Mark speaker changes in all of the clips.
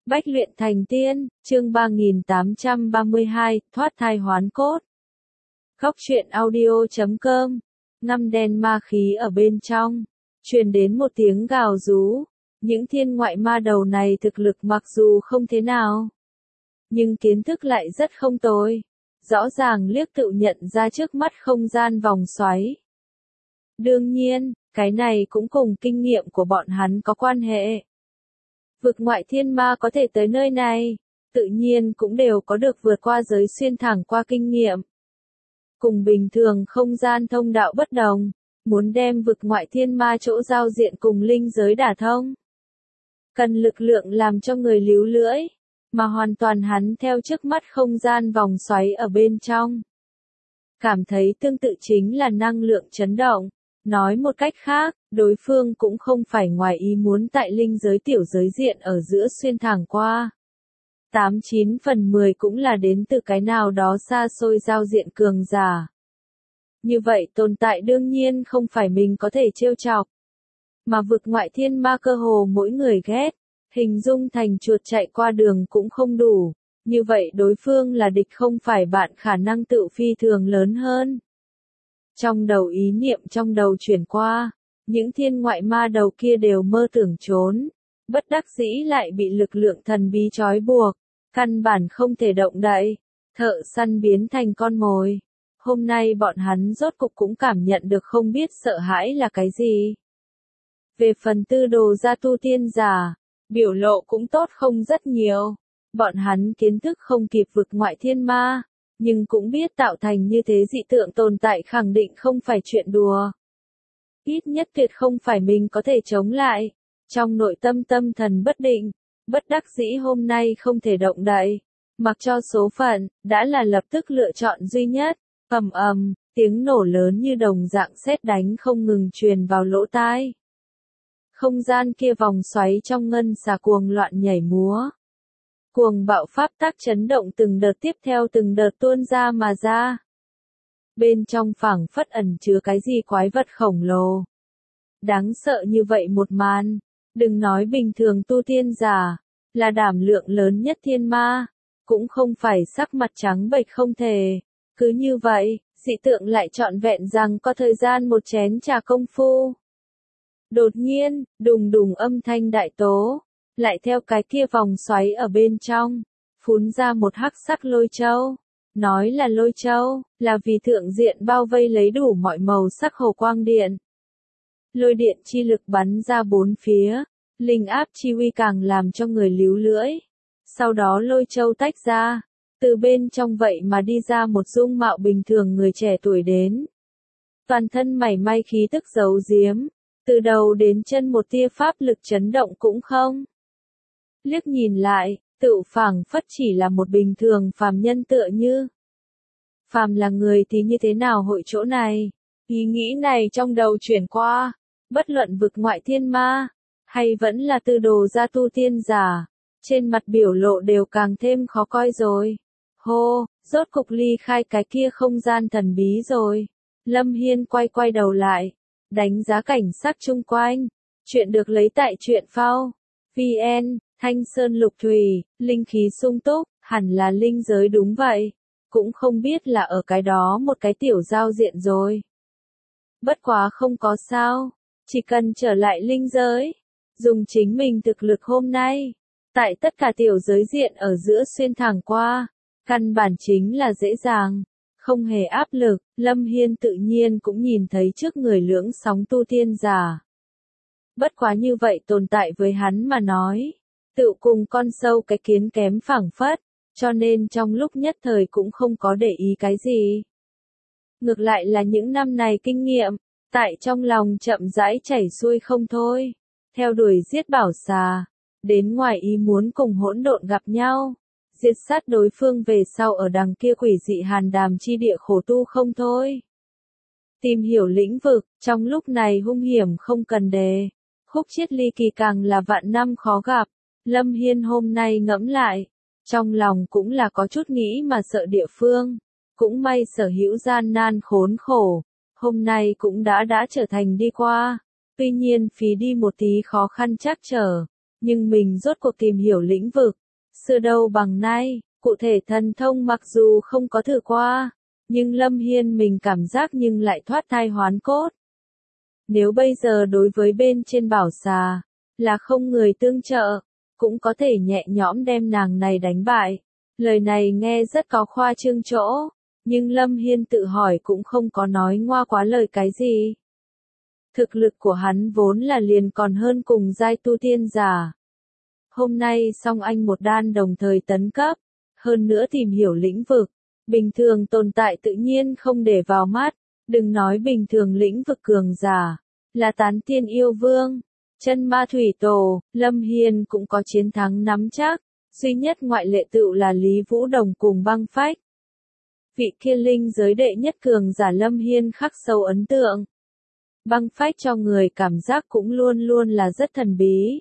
Speaker 1: Bách luyện thành tiên, chương 3832, thoát thai hoán cốt. Góc truyện audio.com. Ngăm đen ma khí ở bên trong, truyền đến một tiếng gào rú. Những thiên ngoại ma đầu này thực lực mặc dù không thế nào, nhưng kiến thức lại rất không tồi. Rõ ràng liếc tự nhận ra trước mắt không gian vòng xoáy. Đương nhiên, cái này cũng cùng kinh nghiệm của bọn hắn có quan hệ. Vực ngoại thiên ma có thể tới nơi này, tự nhiên cũng đều có được vượt qua giới xuyên thẳng qua kinh nghiệm. Cùng bình thường không gian thông đạo bất đồng, muốn đem vực ngoại thiên ma chỗ giao diện cùng linh giới đả thông, cần lực lượng làm cho người líu lưỡi, mà hoàn toàn hắn theo trước mắt không gian vòng xoáy ở bên trong. Cảm thấy tương tự chính là năng lượng chấn động. Nói một cách khác, đối phương cũng không phải ngoài ý muốn tại linh giới tiểu giới diện ở giữa xuyên thẳng qua. 89/10 cũng là đến từ cái nào đó xa xôi giao diện cường giả. Như vậy tồn tại đương nhiên không phải mình có thể trêu chọc. Mà vực ngoại thiên ma cơ hồ mỗi người ghét, hình dung thành chuột chạy qua đường cũng không đủ. Như vậy đối phương là địch không phải bạn khả năng tự phi thường lớn hơn. Trong đầu ý niệm trong đầu chuyển qua, những thiên ngoại ma đầu kia đều mơ tưởng trốn, bất đắc dĩ lại bị lực lượng thần bí trói buộc, căn bản không thể động đậy, thợ săn biến thành con mồi. Hôm nay bọn hắn rốt cục cũng cảm nhận được không biết sợ hãi là cái gì. Về phần tư đồ gia tu tiên giả, biểu lộ cũng tốt không rất nhiều, bọn hắn kiến thức không kịp vực ngoại thiên ma. Nhưng cũng biết tạo thành như thế dị tượng tồn tại khẳng định không phải chuyện đùa. Ít nhất tuyệt không phải mình có thể chống lại. Trong nội tâm tâm thần bất định, bất đắc dĩ hôm nay không thể động đậy. Mặc cho số phận, đã là lập tức lựa chọn duy nhất. Ầm ầm, tiếng nổ lớn như đồng dạng sét đánh không ngừng truyền vào lỗ tai. Không gian kia vòng xoáy trong ngân xà cuồng loạn nhảy múa. Cuồng bạo pháp tắc chấn động từng đợt tiếp theo từng đợt tuôn ra mà ra. Bên trong phảng phất ẩn chứa cái gì quái vật khổng lồ. Đáng sợ như vậy một màn, đừng nói bình thường tu tiên giả, là đảm lượng lớn nhất thiên ma, cũng không phải sắc mặt trắng bệch không thể. Cứ như vậy, dị tượng lại trọn vẹn rằng có thời gian một chén trà công phu. Đột nhiên, đùng đùng âm thanh đại tố. Lại theo cái kia vòng xoáy ở bên trong, phun ra một hắc sắc lôi châu. Nói là lôi châu, là vì thượng diện bao vây lấy đủ mọi màu sắc hồ quang điện. Lôi điện chi lực bắn ra bốn phía, linh áp chi uy càng làm cho người líu lưỡi. Sau đó lôi châu tách ra, từ bên trong vậy mà đi ra một dung mạo bình thường người trẻ tuổi đến. Toàn thân mảy may khí tức giấu giếm, từ đầu đến chân một tia pháp lực chấn động cũng không. Liếc nhìn lại, tự phảng phất chỉ là một bình thường phàm nhân tựa như. Phàm là người thì như thế nào hội chỗ này? Ý nghĩ này trong đầu chuyển qua, bất luận vực ngoại thiên ma, hay vẫn là tư đồ gia tu tiên giả, trên mặt biểu lộ đều càng thêm khó coi rồi. Hô, rốt cục ly khai cái kia không gian thần bí rồi. Lâm Hiên quay đầu lại, đánh giá cảnh sắc chung quanh. Chuyện được lấy tại truyện phao. VN. Thanh sơn lục thủy, linh khí sung túc, hẳn là linh giới đúng vậy. Cũng không biết là ở cái đó một cái tiểu giao diện rồi. Bất quá không có sao, chỉ cần trở lại linh giới, dùng chính mình thực lực hôm nay, tại tất cả tiểu giới diện ở giữa xuyên thẳng qua, căn bản chính là dễ dàng, không hề áp lực. Lâm Hiên tự nhiên cũng nhìn thấy trước người lưỡng sóng tu tiên giả. Bất quá như vậy tồn tại với hắn mà nói, tự cùng con sâu cái kiến kém phảng phất, cho nên trong lúc nhất thời cũng không có để ý cái gì. Ngược lại là những năm này kinh nghiệm, tại trong lòng chậm rãi chảy xuôi không thôi, theo đuổi giết bảo xà, đến ngoài ý muốn cùng hỗn độn gặp nhau, diệt sát đối phương về sau ở đằng kia quỷ dị hàn đàm chi địa khổ tu không thôi. Tìm hiểu lĩnh vực, trong lúc này hung hiểm không cần đề, khúc chiết ly kỳ càng là vạn năm khó gặp. Lâm Hiên hôm nay ngẫm lại, trong lòng cũng là có chút nghĩ mà sợ địa phương, cũng may sở hữu gian nan khốn khổ, hôm nay cũng đã trở thành đi qua, tuy nhiên phí đi một tí khó khăn trắc trở, nhưng mình rốt cuộc tìm hiểu lĩnh vực. Xưa đâu bằng nay, cụ thể thần thông mặc dù không có thử qua, nhưng Lâm Hiên mình cảm giác nhưng lại thoát thai hoán cốt. Nếu bây giờ đối với bên trên bảo xà, là không người tương trợ, cũng có thể nhẹ nhõm đem nàng này đánh bại. Lời này nghe rất có khoa trương chỗ, nhưng Lâm Hiên tự hỏi cũng không có nói ngoa quá lời cái gì. Thực lực của hắn vốn là liền còn hơn cùng giai tu tiên giả. Hôm nay song anh một đan đồng thời tấn cấp, hơn nữa tìm hiểu lĩnh vực, bình thường tồn tại tự nhiên không để vào mắt, đừng nói bình thường lĩnh vực cường giả, là tán tiên yêu vương, chân ma thủy tổ, Lâm Hiên cũng có chiến thắng nắm chắc, duy nhất ngoại lệ tựu là Lý Vũ Đồng cùng Băng Phách. Vị kia linh giới đệ nhất cường giả Lâm Hiên khắc sâu ấn tượng. Băng Phách cho người cảm giác cũng luôn luôn là rất thần bí.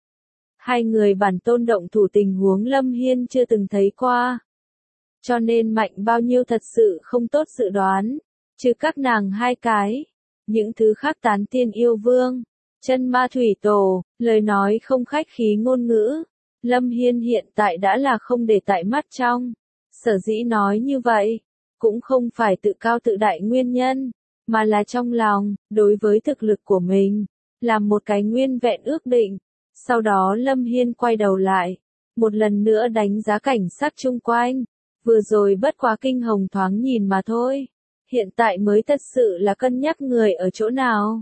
Speaker 1: Hai người bản tôn động thủ tình huống Lâm Hiên chưa từng thấy qua. Cho nên mạnh bao nhiêu thật sự không tốt dự đoán, chứ các nàng hai cái. Những thứ khác tán tiên yêu vương, chân ma thủy tổ, lời nói không khách khí ngôn ngữ. Lâm Hiên hiện tại đã là không để tại mắt trong. Sở dĩ nói như vậy, cũng không phải tự cao tự đại nguyên nhân, mà là trong lòng, đối với thực lực của mình, làm một cái nguyên vẹn ước định. Sau đó Lâm Hiên quay đầu lại, một lần nữa đánh giá cảnh sắc chung quanh, vừa rồi bất quá kinh hồng thoáng nhìn mà thôi, hiện tại mới thật sự là cân nhắc người ở chỗ nào.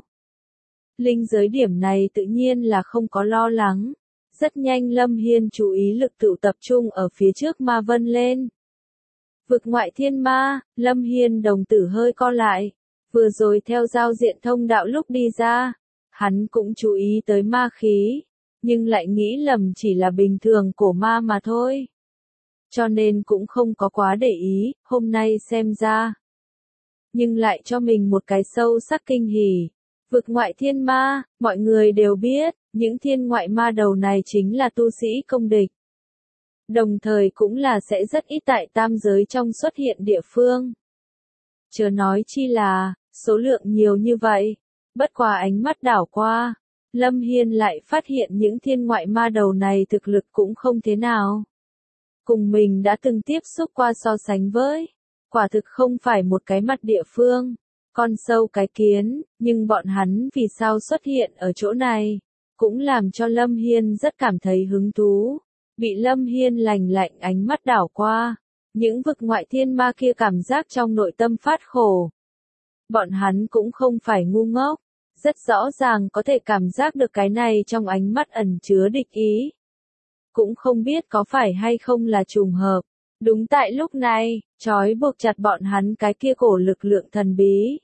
Speaker 1: Linh giới điểm này tự nhiên là không có lo lắng, rất nhanh Lâm Hiên chú ý lực tụ tập trung ở phía trước ma vân lên. Vực ngoại thiên ma, Lâm Hiên đồng tử hơi co lại, vừa rồi theo giao diện thông đạo lúc đi ra, hắn cũng chú ý tới ma khí. Nhưng lại nghĩ lầm chỉ là bình thường cổ ma mà thôi. Cho nên cũng không có quá để ý, hôm nay xem ra. Nhưng lại cho mình một cái sâu sắc kinh hỉ. Vực ngoại thiên ma, mọi người đều biết, những thiên ngoại ma đầu này chính là tu sĩ công địch. Đồng thời cũng là sẽ rất ít tại tam giới trong xuất hiện địa phương. Chớ nói chi là, số lượng nhiều như vậy, bất quá ánh mắt đảo qua. Lâm Hiên lại phát hiện những thiên ngoại ma đầu này thực lực cũng không thế nào. Cùng mình đã từng tiếp xúc qua so sánh với, quả thực không phải một cái mặt địa phương, con sâu cái kiến, nhưng bọn hắn vì sao xuất hiện ở chỗ này, cũng làm cho Lâm Hiên rất cảm thấy hứng thú. Bị Lâm Hiên lạnh lạnh ánh mắt đảo qua, những vực ngoại thiên ma kia cảm giác trong nội tâm phát khổ. Bọn hắn cũng không phải ngu ngốc. Rất rõ ràng có thể cảm giác được cái này trong ánh mắt ẩn chứa địch ý. Cũng không biết có phải hay không là trùng hợp. Đúng tại lúc này, trói buộc chặt bọn hắn cái kia cổ lực lượng thần bí.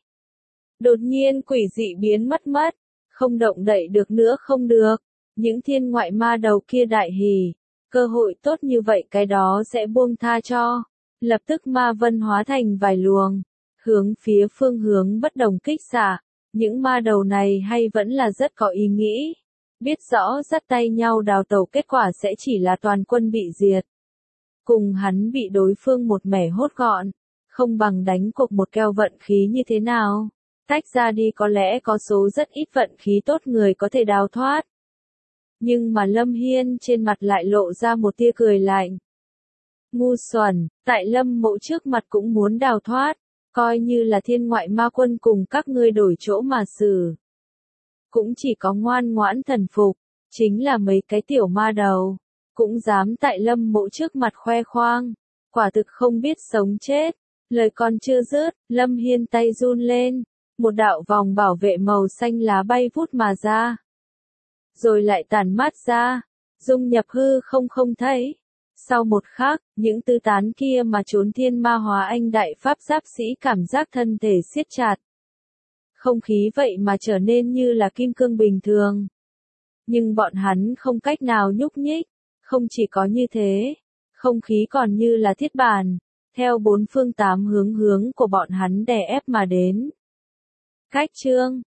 Speaker 1: Đột nhiên quỷ dị biến mất, không động đậy được nữa không được. Những thiên ngoại ma đầu kia đại hỉ, cơ hội tốt như vậy cái đó sẽ buông tha cho. Lập tức ma vân hóa thành vài luồng, hướng phía phương hướng bất đồng kích xạ. Những ma đầu này hay vẫn là rất có ý nghĩ, biết rõ dắt tay nhau đào tẩu kết quả sẽ chỉ là toàn quân bị diệt. Cùng hắn bị đối phương một mẻ hốt gọn, không bằng đánh cuộc một keo vận khí như thế nào. Tách ra đi có lẽ có số rất ít vận khí tốt người có thể đào thoát. Nhưng mà Lâm Hiên trên mặt lại lộ ra một tia cười lạnh. Ngu xuẩn, tại Lâm Mộ trước mặt cũng muốn đào thoát. Coi như là thiên ngoại ma quân cùng các ngươi đổi chỗ mà xử. Cũng chỉ có ngoan ngoãn thần phục, chính là mấy cái tiểu ma đầu, cũng dám tại Lâm Mộ trước mặt khoe khoang, quả thực không biết sống chết. Lời còn chưa dứt, Lâm Hiên tay run lên, một đạo vòng bảo vệ màu xanh lá bay vút mà ra. Rồi lại tản mát ra, dung nhập hư không thấy. Sau một khắc, những tư tán kia mà trốn thiên ma hóa anh đại pháp giáp sĩ cảm giác thân thể siết chặt. Không khí vậy mà trở nên như là kim cương bình thường. Nhưng bọn hắn không cách nào nhúc nhích, không chỉ có như thế, không khí còn như là thiết bàn, theo bốn phương tám hướng của bọn hắn đè ép mà đến. Cách chương